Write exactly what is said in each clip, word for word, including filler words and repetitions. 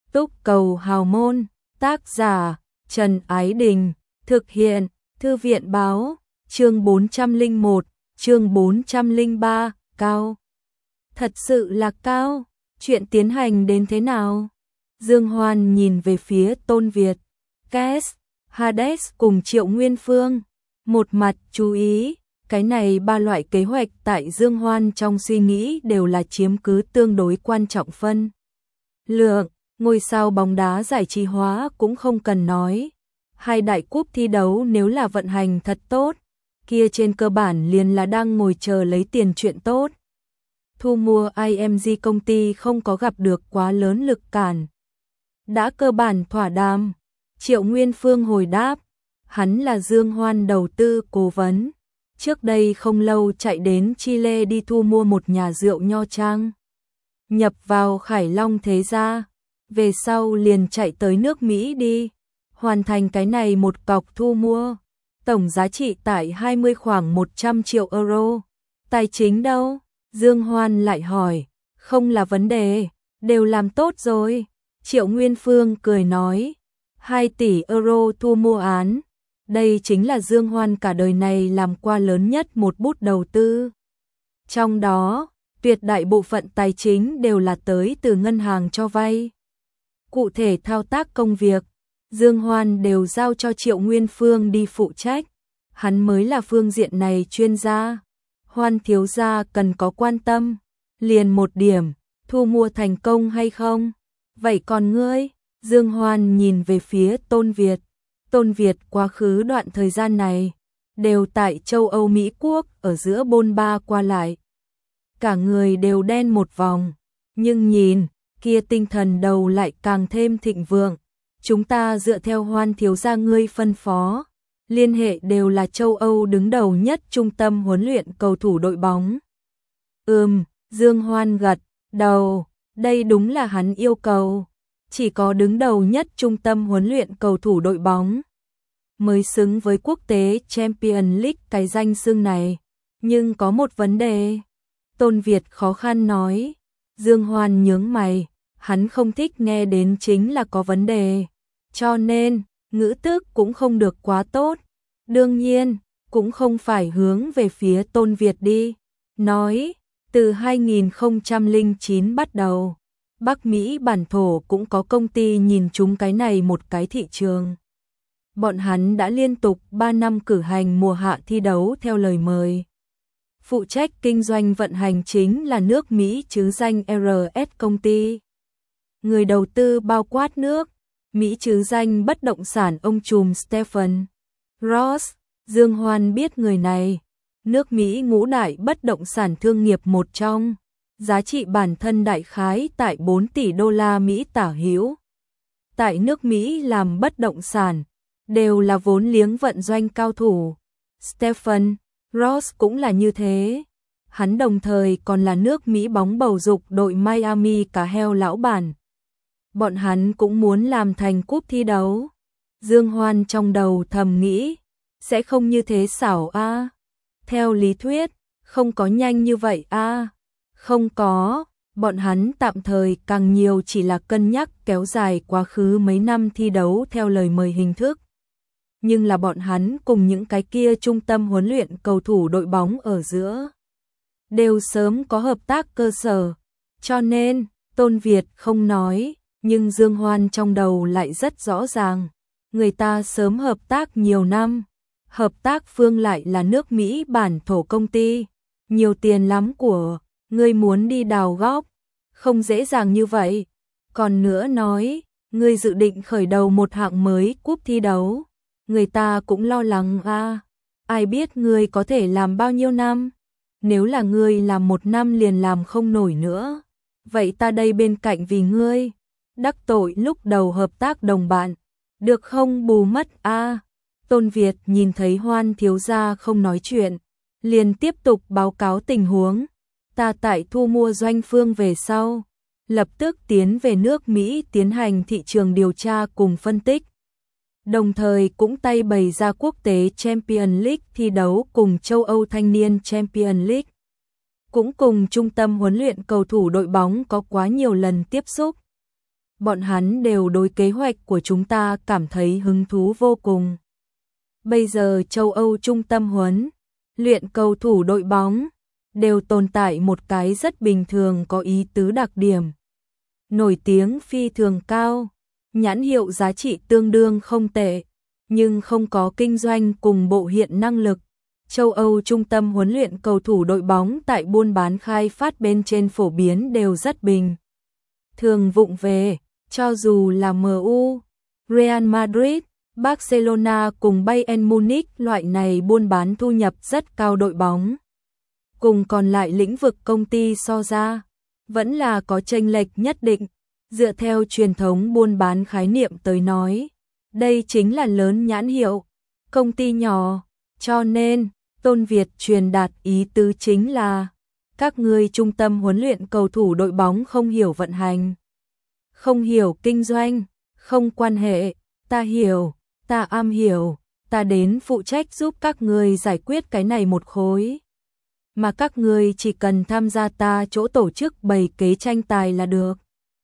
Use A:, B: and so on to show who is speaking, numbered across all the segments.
A: Túc cầu hào môn, tác giả Trần Ái Đình, thực hiện Thư viện báo, chương bốn trăm lẻ một, chương bốn trăm lẻ ba, cao. Thật sự là cao, chuyện tiến hành đến thế nào? Dương Hoan nhìn về phía Tôn Việt, Kes, Hades cùng Triệu Nguyên Phương, một mặt chú ý, cái này ba loại kế hoạch tại Dương Hoan trong suy nghĩ đều là chiếm cứ tương đối quan trọng phân lượng. Ngôi sao bóng đá giải trí hóa cũng không cần nói. Hai đại cúp thi đấu nếu là vận hành thật tốt, kia trên cơ bản liền là đang ngồi chờ lấy tiền chuyện tốt. Thu mua i em giê công ty không có gặp được quá lớn lực cản. Đã cơ bản thỏa đàm. Triệu Nguyên Phương hồi đáp, hắn là Dương Hoan đầu tư cố vấn. Trước đây không lâu chạy đến Chile đi thu mua một nhà rượu nho trang. Nhập vào Khải Long thế gia. Về sau liền chạy tới nước Mỹ đi, hoàn thành cái này một cọc thu mua, tổng giá trị tại hai mươi khoảng một trăm triệu euro. Tài chính đâu? Dương Hoan lại hỏi, không là vấn đề, đều làm tốt rồi. Triệu Nguyên Phương cười nói, hai tỷ euro thu mua án, đây chính là Dương Hoan cả đời này làm qua lớn nhất một bút đầu tư. Trong đó, tuyệt đại bộ phận tài chính đều là tới từ ngân hàng cho vay. Cụ thể thao tác công việc, Dương Hoan đều giao cho Triệu Nguyên Phương đi phụ trách. Hắn mới là phương diện này chuyên gia. Hoan thiếu gia cần có quan tâm. Liền một điểm, thu mua thành công hay không? Vậy còn ngươi? Dương Hoan nhìn về phía Tôn Việt. Tôn Việt quá khứ đoạn thời gian này, đều tại châu Âu Mỹ Quốc ở giữa bôn ba qua lại. Cả người đều đen một vòng, nhưng nhìn kia tinh thần đầu lại càng thêm thịnh vượng. Chúng ta dựa theo Hoan thiếu gia ngươi phân phó, liên hệ đều là châu Âu đứng đầu nhất trung tâm huấn luyện cầu thủ đội bóng. Ừm, Dương Hoan gật đầu, đây đúng là hắn yêu cầu. Chỉ có đứng đầu nhất trung tâm huấn luyện cầu thủ đội bóng mới xứng với quốc tế Champions League cái danh xưng này. Nhưng có một vấn đề. Tôn Việt khó khăn nói. Dương Hoan nhướng mày, hắn không thích nghe đến chính là có vấn đề, cho nên ngữ tước cũng không được quá tốt. Đương nhiên, cũng không phải hướng về phía Tôn Việt đi. Nói, từ hai nghìn không trăm lẻ chín bắt đầu, Bắc Mỹ bản thổ cũng có công ty nhìn chúng cái này một cái thị trường. Bọn hắn đã liên tục ba năm cử hành mùa hạ thi đấu theo lời mời. Phụ trách kinh doanh vận hành chính là nước Mỹ chứ danh rờ ét công ty. Người đầu tư bao quát nước Mỹ chứ danh bất động sản ông trùm Stephen Ross. Dương Hoan biết người này, nước Mỹ ngũ đại bất động sản thương nghiệp một trong, giá trị bản thân đại khái tại bốn tỷ đô la Mỹ tả hữu. Tại nước Mỹ làm bất động sản, đều là vốn liếng vận doanh cao thủ. Stephen Ross cũng là như thế. Hắn đồng thời còn là nước Mỹ bóng bầu dục đội Miami cá heo lão bản. Bọn hắn cũng muốn làm thành cúp thi đấu. Dương Hoan trong đầu thầm nghĩ, sẽ không như thế xảo a. Theo lý thuyết, không có nhanh như vậy a. Không có, bọn hắn tạm thời càng nhiều chỉ là cân nhắc kéo dài quá khứ mấy năm thi đấu theo lời mời hình thức. Nhưng là bọn hắn cùng những cái kia trung tâm huấn luyện cầu thủ đội bóng ở giữa đều sớm có hợp tác cơ sở, cho nên Tôn Việt không nói, nhưng Dương Hoan trong đầu lại rất rõ ràng, người ta sớm hợp tác nhiều năm, hợp tác phương lại là nước Mỹ bản thổ công ty, nhiều tiền lắm của, ngươi muốn đi đào góp, không dễ dàng như vậy. Còn nữa nói, ngươi dự định khởi đầu một hạng mới cúp thi đấu, người ta cũng lo lắng a, à, ai biết ngươi có thể làm bao nhiêu năm? Nếu là ngươi làm một năm liền làm không nổi nữa, vậy ta đây bên cạnh vì ngươi, đắc tội lúc đầu hợp tác đồng bạn, được không bù mất a. À. Tôn Việt nhìn thấy Hoan thiếu gia không nói chuyện, liền tiếp tục báo cáo tình huống. Ta tại thu mua doanh phương về sau, lập tức tiến về nước Mỹ tiến hành thị trường điều tra cùng phân tích. Đồng thời cũng tay bày ra quốc tế Champions League thi đấu cùng châu Âu thanh niên Champions League. Cũng cùng trung tâm huấn luyện cầu thủ đội bóng có quá nhiều lần tiếp xúc. bọn hắn đều đối kế hoạch của chúng ta cảm thấy hứng thú vô cùng. Bây giờ châu Âu trung tâm huấn luyện cầu thủ đội bóng đều tồn tại một cái rất bình thường có ý tứ đặc điểm. Nổi tiếng phi thường cao, nhãn hiệu giá trị tương đương không tệ, nhưng không có kinh doanh cùng bộ hiện năng lực. Châu Âu trung tâm huấn luyện cầu thủ đội bóng tại buôn bán khai phát bên trên phổ biến đều rất bình thường vụng về, cho dù là em u, Real Madrid, Barcelona cùng Bayern Munich loại này buôn bán thu nhập rất cao đội bóng. Cùng còn lại lĩnh vực công ty so ra, vẫn là có chênh lệch nhất định, dựa theo truyền thống buôn bán khái niệm tới nói. Đây chính là lớn nhãn hiệu, công ty nhỏ, cho nên Tôn Việt truyền đạt ý tứ chính là các ngươi trung tâm huấn luyện cầu thủ đội bóng không hiểu vận hành, không hiểu kinh doanh, không quan hệ, ta hiểu, ta am hiểu, ta đến phụ trách giúp các ngươi giải quyết cái này một khối. Mà các ngươi chỉ cần tham gia ta chỗ tổ chức bày kế tranh tài là được.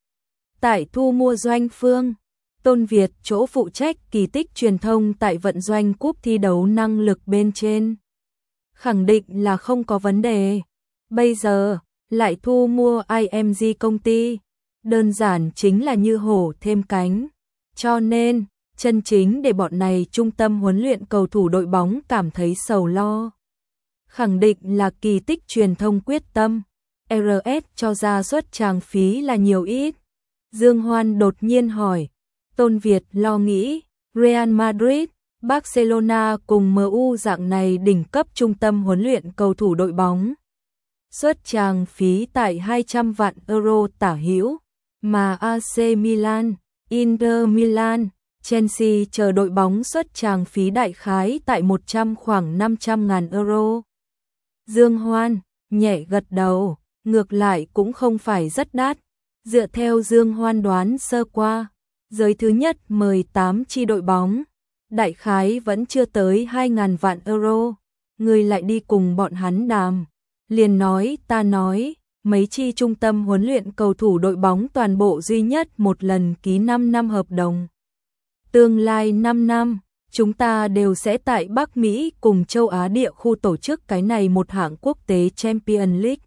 A: Tại thu mua doanh phương, Tôn Việt chỗ phụ trách kỳ tích truyền thông tại vận doanh cúp thi đấu năng lực bên trên. Khẳng định là không có vấn đề. Bây giờ, lại thu mua i em giê công ty. Đơn giản chính là như hổ thêm cánh. Cho nên, chân chính để bọn này trung tâm huấn luyện cầu thủ đội bóng cảm thấy sầu lo. Khẳng định là kỳ tích truyền thông quyết tâm. rờ ét cho ra suất tràng phí là nhiều ít. Dương Hoan đột nhiên hỏi. Tôn Việt lo nghĩ, Real Madrid, Barcelona cùng em u dạng này đỉnh cấp trung tâm huấn luyện cầu thủ đội bóng. Suất tràng phí tại hai trăm vạn euro tả hữu, mà a xê Milan, Inter Milan, Chelsea chờ đội bóng suất tràng phí đại khái tại một trăm khoảng năm trăm ngàn euro. Dương Hoan, nhẹ gật đầu, ngược lại cũng không phải rất đắt. Dựa theo Dương Hoan đoán sơ qua, giới thứ nhất mời tám chi đội bóng, đại khái vẫn chưa tới hai ngàn vạn euro. Người lại đi cùng bọn hắn đàm, liền nói ta nói, mấy chi trung tâm huấn luyện cầu thủ đội bóng toàn bộ duy nhất một lần ký năm năm hợp đồng. Tương lai năm năm, chúng ta đều sẽ tại Bắc Mỹ cùng châu Á địa khu tổ chức cái này một hạng quốc tế Champions League.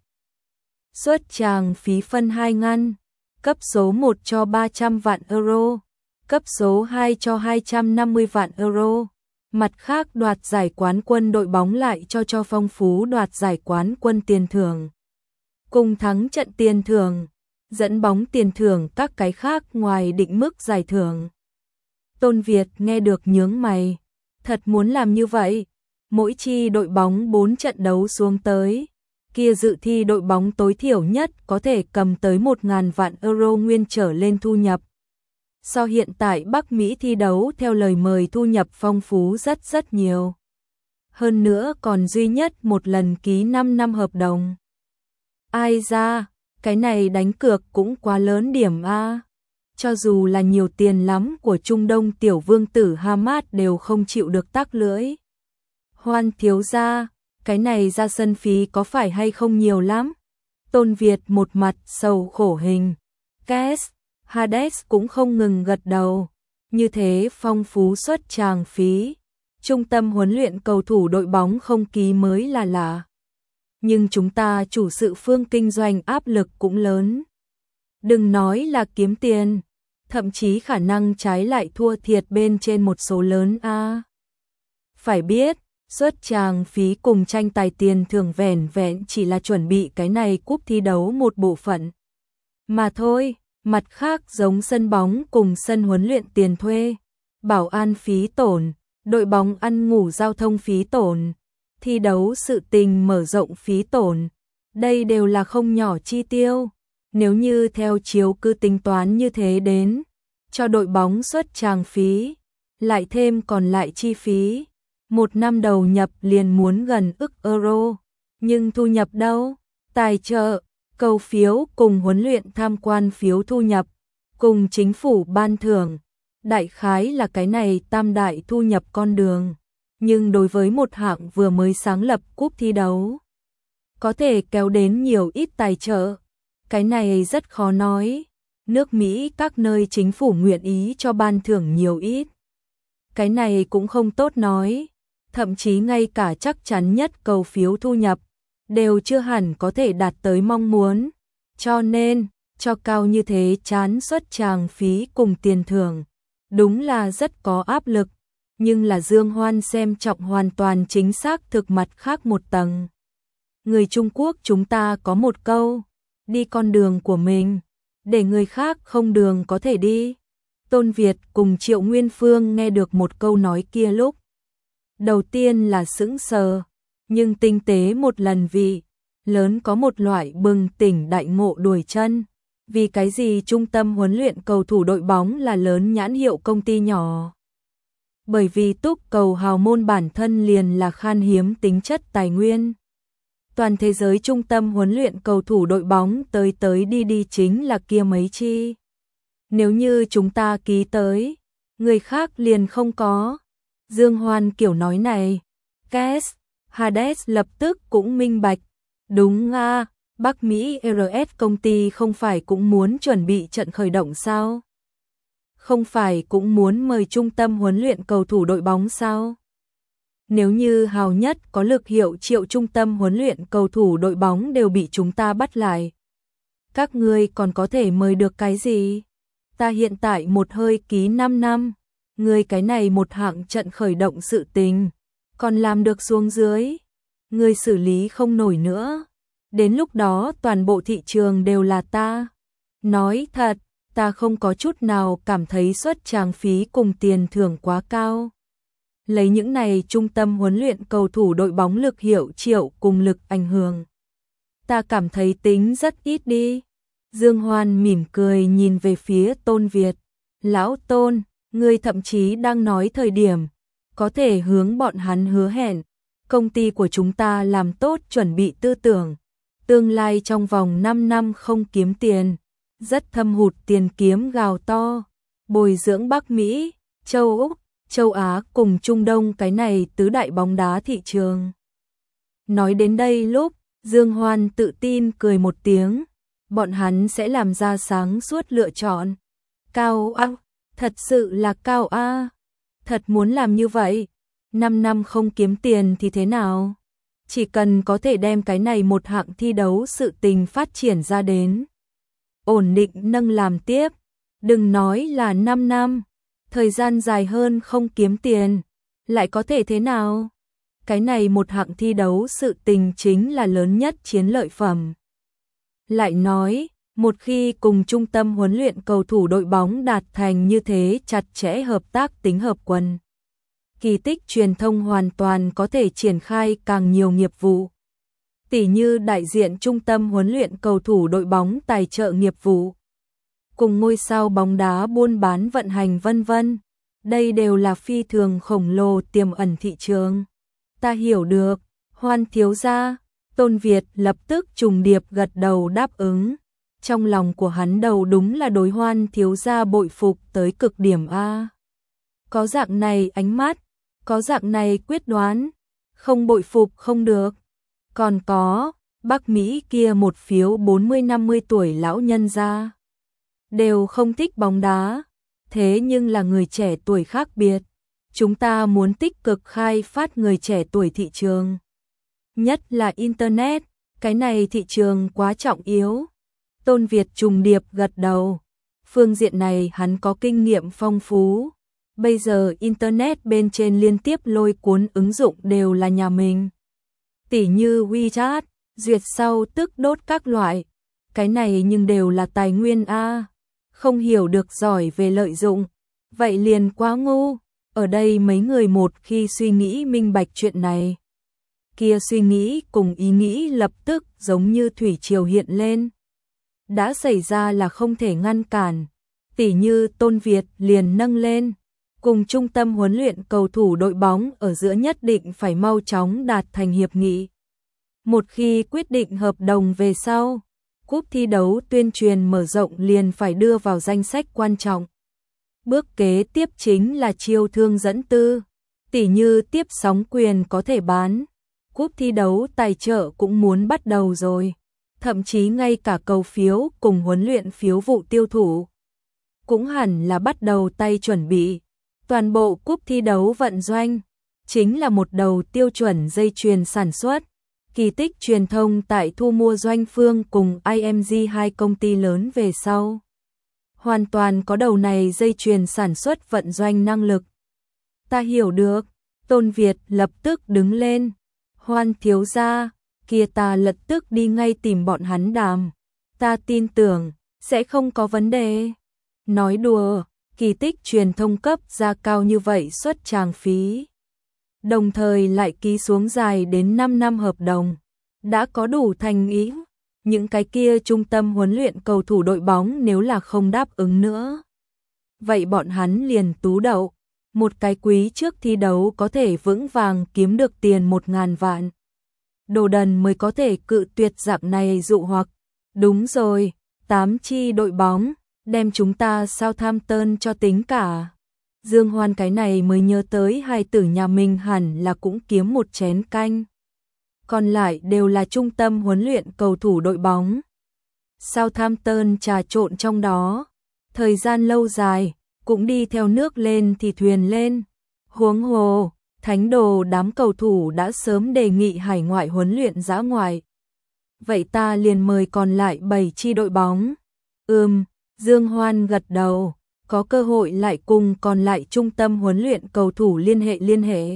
A: Suất tràng phí phân hai ngăn, cấp số một cho ba trăm vạn euro, cấp số hai cho hai trăm năm mươi vạn euro. Mặt khác đoạt giải quán quân đội bóng lại cho cho phong phú đoạt giải quán quân tiền thưởng. Cùng thắng trận tiền thưởng, dẫn bóng tiền thưởng các cái khác ngoài định mức giải thưởng. Tôn Việt nghe được nhướng mày, thật muốn làm như vậy, mỗi chi đội bóng bốn trận đấu xuống tới, kia dự thi đội bóng tối thiểu nhất có thể cầm tới một ngàn vạn euro nguyên trở lên thu nhập. So hiện tại Bắc Mỹ thi đấu theo lời mời thu nhập phong phú rất rất nhiều. Hơn nữa còn duy nhất một lần ký năm năm hợp đồng. Ai ra, cái này đánh cược cũng quá lớn điểm a. Cho dù là nhiều tiền lắm của Trung Đông tiểu vương tử Hamad đều không chịu được tắc lưỡi. Hoan thiếu gia, cái này ra sân phí có phải hay không nhiều lắm? Tôn Việt một mặt sầu khổ hình. Kes, Hades cũng không ngừng gật đầu. Như thế phong phú suất tràng phí. Trung tâm huấn luyện cầu thủ đội bóng không ký mới là lạ. Nhưng chúng ta chủ sự phương kinh doanh áp lực cũng lớn. Đừng nói là kiếm tiền, thậm chí khả năng trái lại thua thiệt bên trên một số lớn a. Phải biết, suất tràng phí cùng tranh tài tiền thưởng vẻn vẹn chỉ là chuẩn bị cái này cúp thi đấu một bộ phận. Mà thôi, mặt khác giống sân bóng cùng sân huấn luyện tiền thuê, bảo an phí tổn, đội bóng ăn ngủ giao thông phí tổn, thi đấu sự tình mở rộng phí tổn, đây đều là không nhỏ chi tiêu. Nếu như theo chiếu cứ tính toán như thế đến, cho đội bóng suất tràng phí, lại thêm còn lại chi phí, một năm đầu nhập liền muốn gần ức euro, nhưng thu nhập đâu? Tài trợ, cầu phiếu cùng huấn luyện tham quan phiếu thu nhập, cùng chính phủ ban thưởng, đại khái là cái này tam đại thu nhập con đường. Nhưng đối với một hạng vừa mới sáng lập cúp thi đấu, có thể kéo đến nhiều ít tài trợ, cái này rất khó nói. nước Mỹ các nơi chính phủ nguyện ý cho ban thưởng nhiều ít. Cái này cũng không tốt nói, thậm chí ngay cả chắc chắn nhất cầu phiếu thu nhập, đều chưa hẳn có thể đạt tới mong muốn. Cho nên, cho cao như thế chán suất tràng phí cùng tiền thưởng, đúng là rất có áp lực, nhưng là Dương Hoan xem trọng hoàn toàn chính xác thực mặt khác một tầng. Người Trung Quốc chúng ta có một câu, đi con đường của mình, để người khác không đường có thể đi. Tôn Việt cùng Triệu Nguyên Phương nghe được một câu nói kia lúc đầu tiên là sững sờ, nhưng tinh tế một lần vị lớn có một loại bừng tỉnh đại ngộ đuổi chân. Vì cái gì trung tâm huấn luyện cầu thủ đội bóng là lớn nhãn hiệu công ty nhỏ? Bởi vì túc cầu hào môn bản thân liền là khan hiếm tính chất tài nguyên. Toàn thế giới trung tâm huấn luyện cầu thủ đội bóng tới tới đi đi chính là kia mấy chi. Nếu như chúng ta ký tới, người khác liền không có. Dương Hoan kiểu nói này, Kes, Hades lập tức cũng minh bạch. Đúng nga, Bắc Mỹ rờ ét công ty không phải cũng muốn chuẩn bị trận khởi động sao? Không phải cũng muốn mời trung tâm huấn luyện cầu thủ đội bóng sao? Nếu như hào nhất có lực hiệu triệu trung tâm huấn luyện cầu thủ đội bóng đều bị chúng ta bắt lại. Các ngươi còn có thể mời được cái gì? Ta hiện tại một hơi ký năm năm, ngươi cái này một hạng trận khởi động sự tình, còn làm được xuống dưới, ngươi xử lý không nổi nữa. Đến lúc đó toàn bộ thị trường đều là ta. Nói thật, ta không có chút nào cảm thấy suất tràng phí cùng tiền thưởng quá cao. Lấy những này trung tâm huấn luyện cầu thủ đội bóng lực hiệu triệu cùng lực ảnh hưởng. Ta cảm thấy tính rất ít đi. Dương Hoan mỉm cười nhìn về phía Tôn Việt. Lão Tôn, ngươi thậm chí đang nói thời điểm, có thể hướng bọn hắn hứa hẹn. Công ty của chúng ta làm tốt chuẩn bị tư tưởng. Tương lai trong vòng năm năm không kiếm tiền, rất thâm hụt tiền kiếm gào to, bồi dưỡng Bắc Mỹ, châu Úc, châu Á cùng Trung Đông cái này tứ đại bóng đá thị trường. Nói đến đây lúc, Dương Hoan tự tin cười một tiếng, bọn hắn sẽ làm ra sáng suốt lựa chọn. Cao a, thật sự là cao a, thật muốn làm như vậy, năm năm không kiếm tiền thì thế nào? Chỉ cần có thể đem cái này một hạng thi đấu sự tình phát triển ra đến. Ổn định nâng làm tiếp, đừng nói là năm năm, thời gian dài hơn không kiếm tiền, lại có thể thế nào? Cái này một hạng thi đấu sự tình chính là lớn nhất chiến lợi phẩm. Lại nói, một khi cùng trung tâm huấn luyện cầu thủ đội bóng đạt thành như thế chặt chẽ hợp tác tính hợp quân. Kỳ tích truyền thông hoàn toàn có thể triển khai càng nhiều nghiệp vụ. Tỷ như đại diện trung tâm huấn luyện cầu thủ đội bóng tài trợ nghiệp vụ, cùng ngôi sao bóng đá buôn bán vận hành vân vân. Đây đều là phi thường khổng lồ tiềm ẩn thị trường. Ta hiểu được, Hoan thiếu gia. Tôn Việt lập tức trùng điệp gật đầu đáp ứng. Trong lòng của hắn đầu đúng là đối Hoan thiếu gia bội phục tới cực điểm a. Có dạng này ánh mắt, có dạng này quyết đoán, không bội phục không được. Còn có, Bắc Mỹ kia một phiếu bốn mươi năm mươi tuổi lão nhân gia, đều không thích bóng đá, thế nhưng là người trẻ tuổi khác biệt. Chúng ta muốn tích cực khai phát người trẻ tuổi thị trường. Nhất là Internet, cái này thị trường quá trọng yếu. Tôn Việt trùng điệp gật đầu. Phương diện này hắn có kinh nghiệm phong phú. Bây giờ Internet bên trên liên tiếp lôi cuốn ứng dụng đều là nhà mình. Tỉ như WeChat, duyệt sau tức đốt các loại. Cái này nhưng đều là tài nguyên A. Không hiểu được giỏi về lợi dụng. Vậy liền quá ngu. Ở đây mấy người một khi suy nghĩ minh bạch chuyện này, kia suy nghĩ cùng ý nghĩ lập tức giống như thủy triều hiện lên. Đã xảy ra là không thể ngăn cản. Tỉ như Tôn Việt liền nâng lên, cùng trung tâm huấn luyện cầu thủ đội bóng ở giữa nhất định phải mau chóng đạt thành hiệp nghị. Một khi quyết định hợp đồng về sau, cúp thi đấu tuyên truyền mở rộng liền phải đưa vào danh sách quan trọng. Bước kế tiếp chính là chiêu thương dẫn tư, tỉ như tiếp sóng quyền có thể bán. Cúp thi đấu tài trợ cũng muốn bắt đầu rồi. thậm chí ngay cả cầu phiếu cùng huấn luyện phiếu vụ tiêu thụ cũng hẳn là bắt đầu tay chuẩn bị. Toàn bộ cúp thi đấu vận doanh chính là một đầu tiêu chuẩn dây chuyền sản xuất. Kỳ tích truyền thông tại thu mua Doanh Phương cùng i em giê hai công ty lớn về sau, hoàn toàn có đầu này dây chuyền sản xuất vận doanh năng lực. Ta hiểu được. Tôn Việt lập tức đứng lên. Hoan thiếu gia, kia ta lập tức đi ngay tìm bọn hắn đàm. Ta tin tưởng sẽ không có vấn đề. Nói đùa, Kỳ tích truyền thông cấp ra cao như vậy suất tràng phí, đồng thời lại ký xuống dài đến năm năm hợp đồng, đã có đủ thành ý. Những cái kia trung tâm huấn luyện cầu thủ đội bóng nếu là không đáp ứng nữa, vậy bọn hắn liền tú đậu. Một cái quý trước thi đấu có thể vững vàng kiếm được tiền một ngàn vạn. Đồ đần mới có thể cự tuyệt dạng này dụ hoặc. Đúng rồi, tám chi đội bóng, đem chúng ta Southampton cho tính cả. Dương Hoan cái này mới nhớ tới hai tử nhà mình hẳn là cũng kiếm một chén canh. Còn lại đều là trung tâm huấn luyện cầu thủ đội bóng. Southampton trà trộn trong đó, thời gian lâu dài, cũng đi theo nước lên thì thuyền lên. Huống hồ, thánh đồ đám cầu thủ đã sớm đề nghị hải ngoại huấn luyện dã ngoại. Vậy ta liền mời còn lại bảy chi đội bóng. Ừm, Dương Hoan gật đầu, có cơ hội lại cùng còn lại trung tâm huấn luyện cầu thủ liên hệ liên hệ.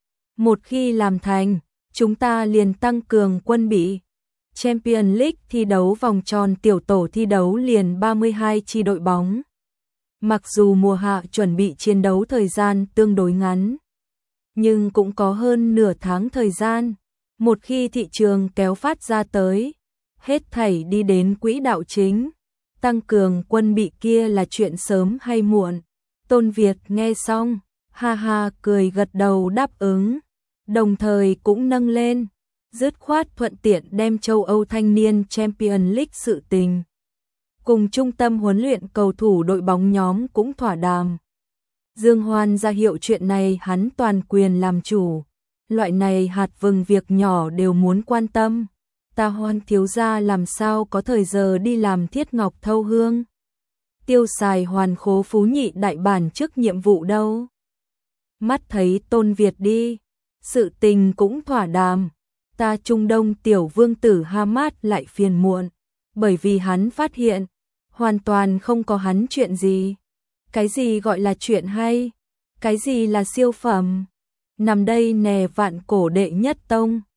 A: Một khi làm thành, chúng ta liền tăng cường quân bị. Champions League thi đấu vòng tròn tiểu tổ thi đấu liền ba mươi hai chi đội bóng. Mặc dù mùa hạ chuẩn bị chiến đấu thời gian tương đối ngắn, nhưng cũng có hơn nửa tháng thời gian. Một khi thị trường kéo phát ra tới, hết thảy đi đến quỹ đạo chính, tăng cường quân bị kia là chuyện sớm hay muộn. Tôn Việt nghe xong, ha ha cười gật đầu đáp ứng, đồng thời cũng nâng lên, dứt khoát thuận tiện đem châu Âu thanh niên Champions League sự tình cùng trung tâm huấn luyện cầu thủ đội bóng nhóm cũng thỏa đàm. Dương Hoan ra hiệu chuyện này hắn toàn quyền làm chủ, loại này hạt vừng việc nhỏ đều muốn quan tâm. Ta Hoan thiếu gia làm sao có thời giờ đi làm thiết ngọc thâu hương, tiêu xài hoàn khố phú nhị đại bản chức nhiệm vụ đâu. Mắt thấy Tôn Việt đi, sự tình cũng thỏa đàm. Ta Trung Đông tiểu vương tử Hamad lại phiền muộn, bởi vì hắn phát hiện hoàn toàn không có hắn chuyện gì. Cái gì gọi là chuyện hay? Cái gì là siêu phẩm? Nằm đây nè vạn cổ đệ nhất tông,